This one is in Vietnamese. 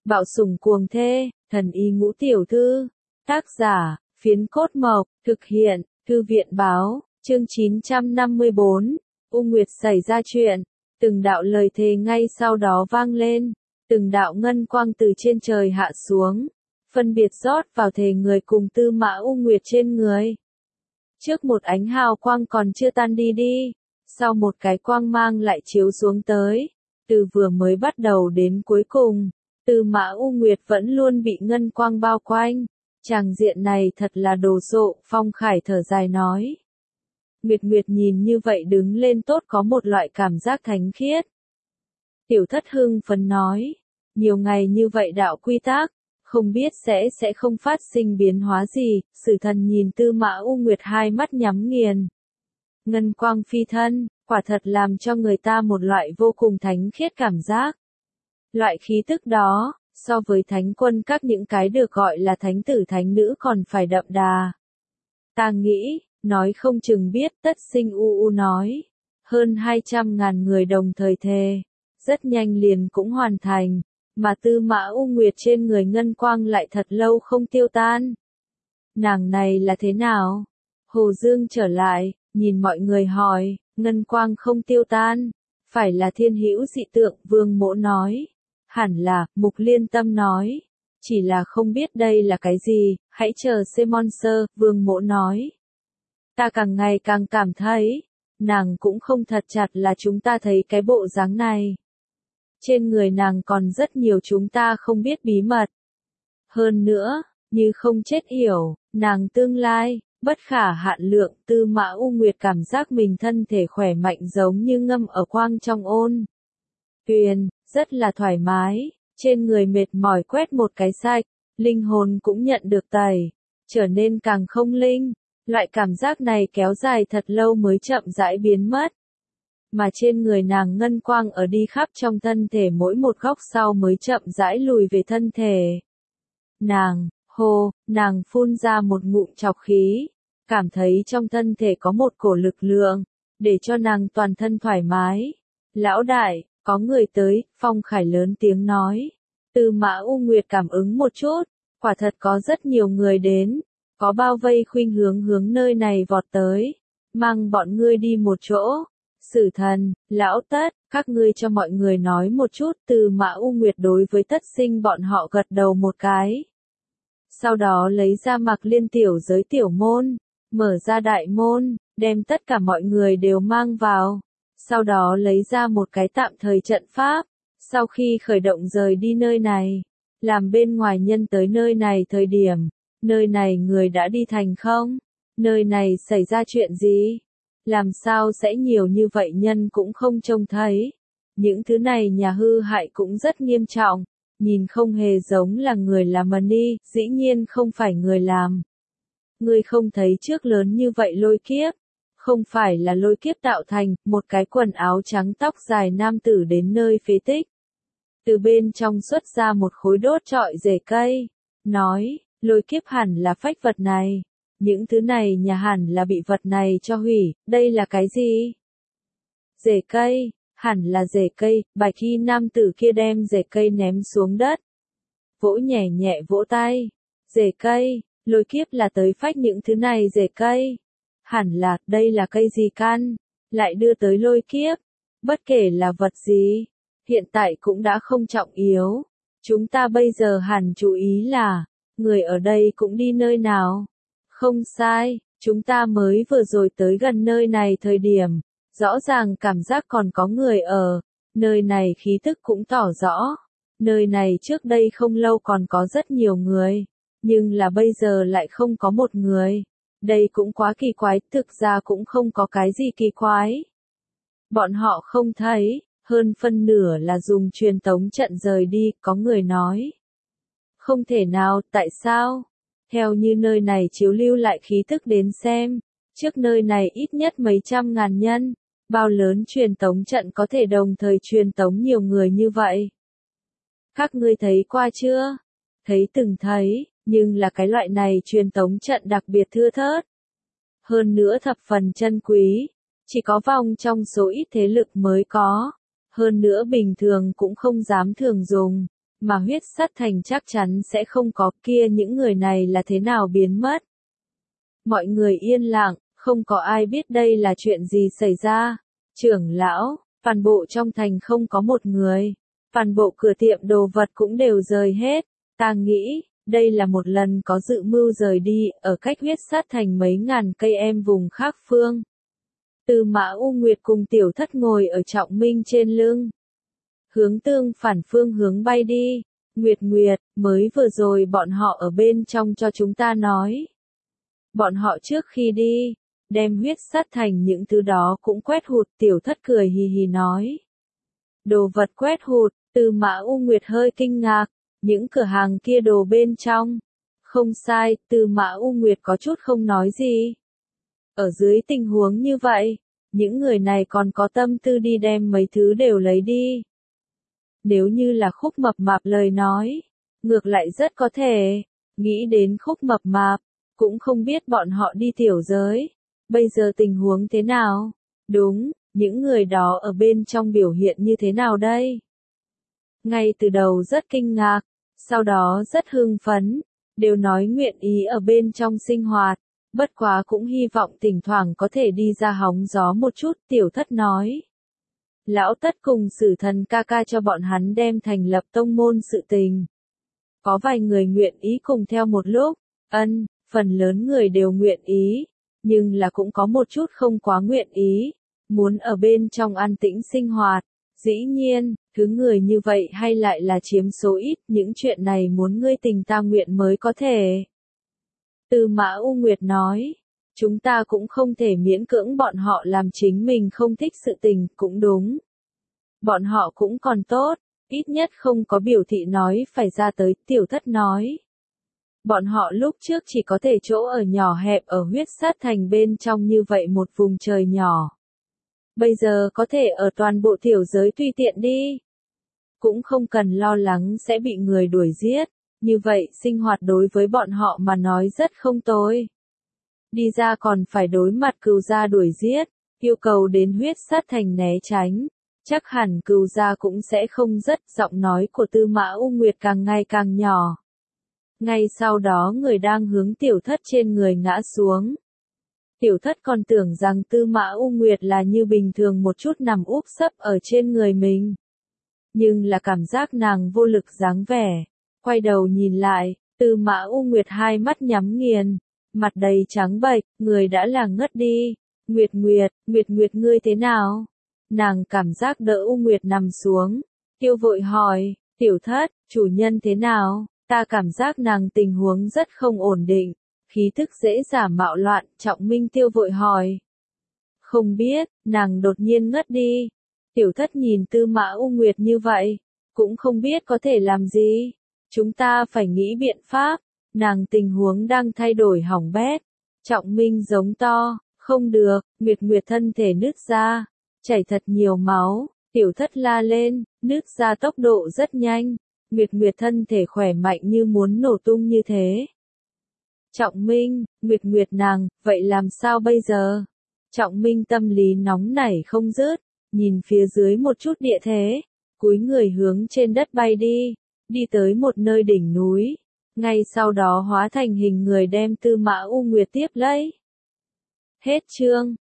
Bạo sủng cuồng thê, thần y ngũ tiểu thư. Tác giả, Phiến Cốt Mộc, thực hiện, Thư viện báo, chương 954, U Nguyệt xảy ra chuyện. Từng đạo lời thề ngay sau đó vang lên, từng đạo ngân quang từ trên trời hạ xuống, phân biệt rót vào thể người cùng Tư Mã U Nguyệt trên người. Trước một ánh hào quang còn chưa tan đi, sau một cái quang mang lại chiếu xuống tới, từ vừa mới bắt đầu đến cuối cùng, Tư Mã U Nguyệt vẫn luôn bị ngân quang bao quanh. Tràng diện này thật là đồ sộ, Phong Khải thở dài nói. Nguyệt nhìn như vậy đứng lên tốt có một loại cảm giác thánh khiết. Tiểu Thất hưng phấn nói, nhiều ngày như vậy đạo quy tắc, không biết sẽ không phát sinh biến hóa gì. Sử Thần nhìn Tư Mã U Nguyệt hai mắt nhắm nghiền. Ngân quang phi thân, quả thật làm cho người ta một loại vô cùng thánh khiết cảm giác. Loại khí tức đó, so với thánh quân các những cái được gọi là thánh tử thánh nữ còn phải đậm đà. Ta nghĩ, nói không chừng biết Tất Sinh U nói. Hơn 200.000 người đồng thời thề. Rất nhanh liền cũng hoàn thành. Mà Tư Mã U Nguyệt trên người ngân quang lại thật lâu không tiêu tan. Nàng này là thế nào? Hồ Dương trở lại, nhìn mọi người hỏi, ngân quang không tiêu tan. Phải là thiên hữu dị tượng, Vương Mỗ nói. Hẳn là, Mục Liên Tâm nói. Chỉ là không biết đây là cái gì, hãy chờ Monster, Vương Mỗ nói. Ta càng ngày càng cảm thấy, nàng cũng không thật chặt là chúng ta thấy cái bộ dáng này. Trên người nàng còn rất nhiều chúng ta không biết bí mật. Hơn nữa, như không chết yểu, nàng tương lai, bất khả hạn lượng. Tư Mã U Nguyệt cảm giác mình thân thể khỏe mạnh giống như ngâm ở quang trong ôn tuyền, rất là thoải mái, trên người mệt mỏi quét một cái sạch, linh hồn cũng nhận được tẩy, trở nên càng không linh. Loại cảm giác này kéo dài thật lâu mới chậm rãi biến mất. Mà trên người nàng ngân quang ở đi khắp trong thân thể mỗi một góc sau mới chậm rãi lùi về thân thể. Nàng phun ra một ngụm trọc khí, cảm thấy trong thân thể có một cổ lực lượng, để cho nàng toàn thân thoải mái. Lão đại, có người tới, Phong Khải lớn tiếng nói. Tư Mã U Nguyệt cảm ứng một chút, quả thật có rất nhiều người đến, có bao vây khuynh hướng nơi này vọt tới, mang bọn ngươi đi một chỗ. Sử Thần, Lão Tất, các ngươi cho mọi người nói một chút. Tư Mã U Nguyệt đối với Tất Sinh bọn họ gật đầu một cái. Sau đó lấy ra Mạc Liên tiểu giới tiểu môn, mở ra đại môn, đem tất cả mọi người đều mang vào. Sau đó lấy ra một cái tạm thời trận pháp, sau khi khởi động rời đi nơi này, làm bên ngoài nhân tới nơi này thời điểm, nơi này người đã đi thành không? Nơi này xảy ra chuyện gì? Làm sao sẽ nhiều như vậy nhân cũng không trông thấy? Những thứ này nhà hư hại cũng rất nghiêm trọng, nhìn không hề giống là người làm money, dĩ nhiên không phải người làm. Ngươi không thấy trước lớn như vậy lôi kiếp? Không phải là lôi kiếp tạo thành, một cái quần áo trắng tóc dài nam tử đến nơi phế tích. Từ bên trong xuất ra một khối đốt trọi rễ cây, nói, lôi kiếp hẳn là phách vật này. Những thứ này nhà hẳn là bị vật này cho hủy, đây là cái gì? Rễ cây, hẳn là rễ cây. Bạch y nam tử kia đem rễ cây ném xuống đất. Vỗ nhẹ vỗ tay. Rễ cây, lôi kiếp là tới phách những thứ này rễ cây. Hẳn là, đây là cây gì căn, lại đưa tới lôi kiếp. Bất kể là vật gì, hiện tại cũng đã không trọng yếu. Chúng ta bây giờ hẳn chú ý là, người ở đây cũng đi nơi nào. Không sai, chúng ta mới vừa rồi tới gần nơi này thời điểm, rõ ràng cảm giác còn có người ở. Nơi này khí tức cũng tỏ rõ. Nơi này trước đây không lâu còn có rất nhiều người, nhưng là bây giờ lại không có một người. Đây cũng quá kỳ quái, thực ra cũng không có cái gì kỳ quái. Bọn họ không thấy, hơn phân nửa là dùng truyền tống trận rời đi, có người nói. Không thể nào, tại sao? Theo như nơi này chiếu lưu lại khí tức đến xem, trước nơi này ít nhất mấy trăm ngàn nhân, bao lớn truyền tống trận có thể đồng thời truyền tống nhiều người như vậy? Các ngươi thấy qua chưa? Thấy từng thấy. Nhưng là cái loại này truyền tống trận đặc biệt thưa thớt. Hơn nữa thập phần chân quý. Chỉ có vòng trong số ít thế lực mới có. Hơn nữa bình thường cũng không dám thường dùng. mà huyết sát thành chắc chắn sẽ không có, kia những người này là thế nào biến mất. Mọi người yên lặng, không có ai biết đây là chuyện gì xảy ra. Trưởng lão, toàn bộ trong thành không có một người, toàn bộ cửa tiệm đồ vật cũng đều rời hết. Ta nghĩ, đây là một lần có dự mưu rời đi, ở cách huyết sát thành mấy ngàn cây em vùng khác phương. Tư Mã U Nguyệt cùng Tiểu Thất ngồi ở Trọng Minh trên lưng, hướng tương phản phương hướng bay đi. Nguyệt Nguyệt, mới vừa rồi bọn họ ở bên trong cho chúng ta nói. Bọn họ trước khi đi, đem huyết sát thành những thứ đó cũng quét hụt. Tiểu Thất cười hì hì nói. Đồ vật quét hụt, Tư Mã U Nguyệt hơi kinh ngạc, những cửa hàng kia đồ bên trong. Không sai, Tư Mã U Nguyệt có chút không nói gì. Ở dưới tình huống như vậy, những người này còn có tâm tư đi đem mấy thứ đều lấy đi. Nếu như là Khúc Mập Mạp lời nói, ngược lại rất có thể, nghĩ đến Khúc Mập Mạp, cũng không biết bọn họ đi tiểu giới, bây giờ tình huống thế nào? Đúng, những người đó ở bên trong biểu hiện như thế nào đây? Ngay từ đầu rất kinh ngạc, sau đó rất hưng phấn, đều nói nguyện ý ở bên trong sinh hoạt, bất quá cũng hy vọng thỉnh thoảng có thể đi ra hóng gió một chút. Tiểu Thất nói. Lão Tất cùng Sử Thần ca ca cho bọn hắn đem thành lập tông môn sự tình. Có vài người nguyện ý cùng theo một lúc, phần lớn người đều nguyện ý, nhưng là cũng có một chút không quá nguyện ý, muốn ở bên trong an tĩnh sinh hoạt. Dĩ nhiên, thứ người như vậy hay lại là chiếm số ít, những chuyện này muốn ngươi tình ta nguyện mới có thể. Tư Mã U Nguyệt nói, chúng ta cũng không thể miễn cưỡng bọn họ làm chính mình không thích sự tình, cũng đúng. Bọn họ cũng còn tốt, ít nhất không có biểu thị nói phải ra tới. Tiểu Thất nói. Bọn họ lúc trước chỉ có thể chỗ ở nhỏ hẹp ở huyết sát thành bên trong như vậy một vùng trời nhỏ. Bây giờ có thể ở toàn bộ tiểu giới tùy tiện đi. Cũng không cần lo lắng sẽ bị người đuổi giết, như vậy sinh hoạt đối với bọn họ mà nói rất không tồi. Đi ra còn phải đối mặt Cừu gia đuổi giết, yêu cầu đến huyết sát thành né tránh. Chắc hẳn Cừu gia cũng sẽ không rất. Giọng nói của Tư Mã U Nguyệt càng ngày càng nhỏ. Ngay sau đó người đang hướng Tiểu Thất trên người ngã xuống. Tiểu Thất còn tưởng rằng Tư Mã U Nguyệt là như bình thường một chút nằm úp sấp ở trên người mình. Nhưng là cảm giác nàng vô lực dáng vẻ. Quay đầu nhìn lại, Tư Mã U Nguyệt hai mắt nhắm nghiền, mặt đầy trắng bệch, người đã là ngất đi. Nguyệt Nguyệt ngươi thế nào? Nàng cảm giác đỡ U Nguyệt nằm xuống. Tiêu vội hỏi, Tiểu Thất, chủ nhân thế nào? Ta cảm giác nàng tình huống rất không ổn định, khí thức dễ giả mạo loạn. Trọng Minh Tiêu vội hỏi. Không biết, nàng đột nhiên ngất đi. Tiểu Thất nhìn Tư Mã U Nguyệt như vậy, cũng không biết có thể làm gì. Chúng ta phải nghĩ biện pháp, nàng tình huống đang thay đổi hỏng bét. Trọng Minh giống to, không được. Nguyệt thân thể nứt ra, chảy thật nhiều máu. Tiểu Thất la lên, nứt ra tốc độ rất nhanh. Nguyệt thân thể khỏe mạnh như muốn nổ tung như thế. Trọng Minh, Nguyệt nàng, vậy làm sao bây giờ? Trọng Minh tâm lý nóng nảy không dứt, nhìn phía dưới một chút địa thế, cúi người hướng trên đất bay đi, đi tới một nơi đỉnh núi, ngay sau đó hóa thành hình người đem Tư Mã U Nguyệt tiếp lấy. Hết chương.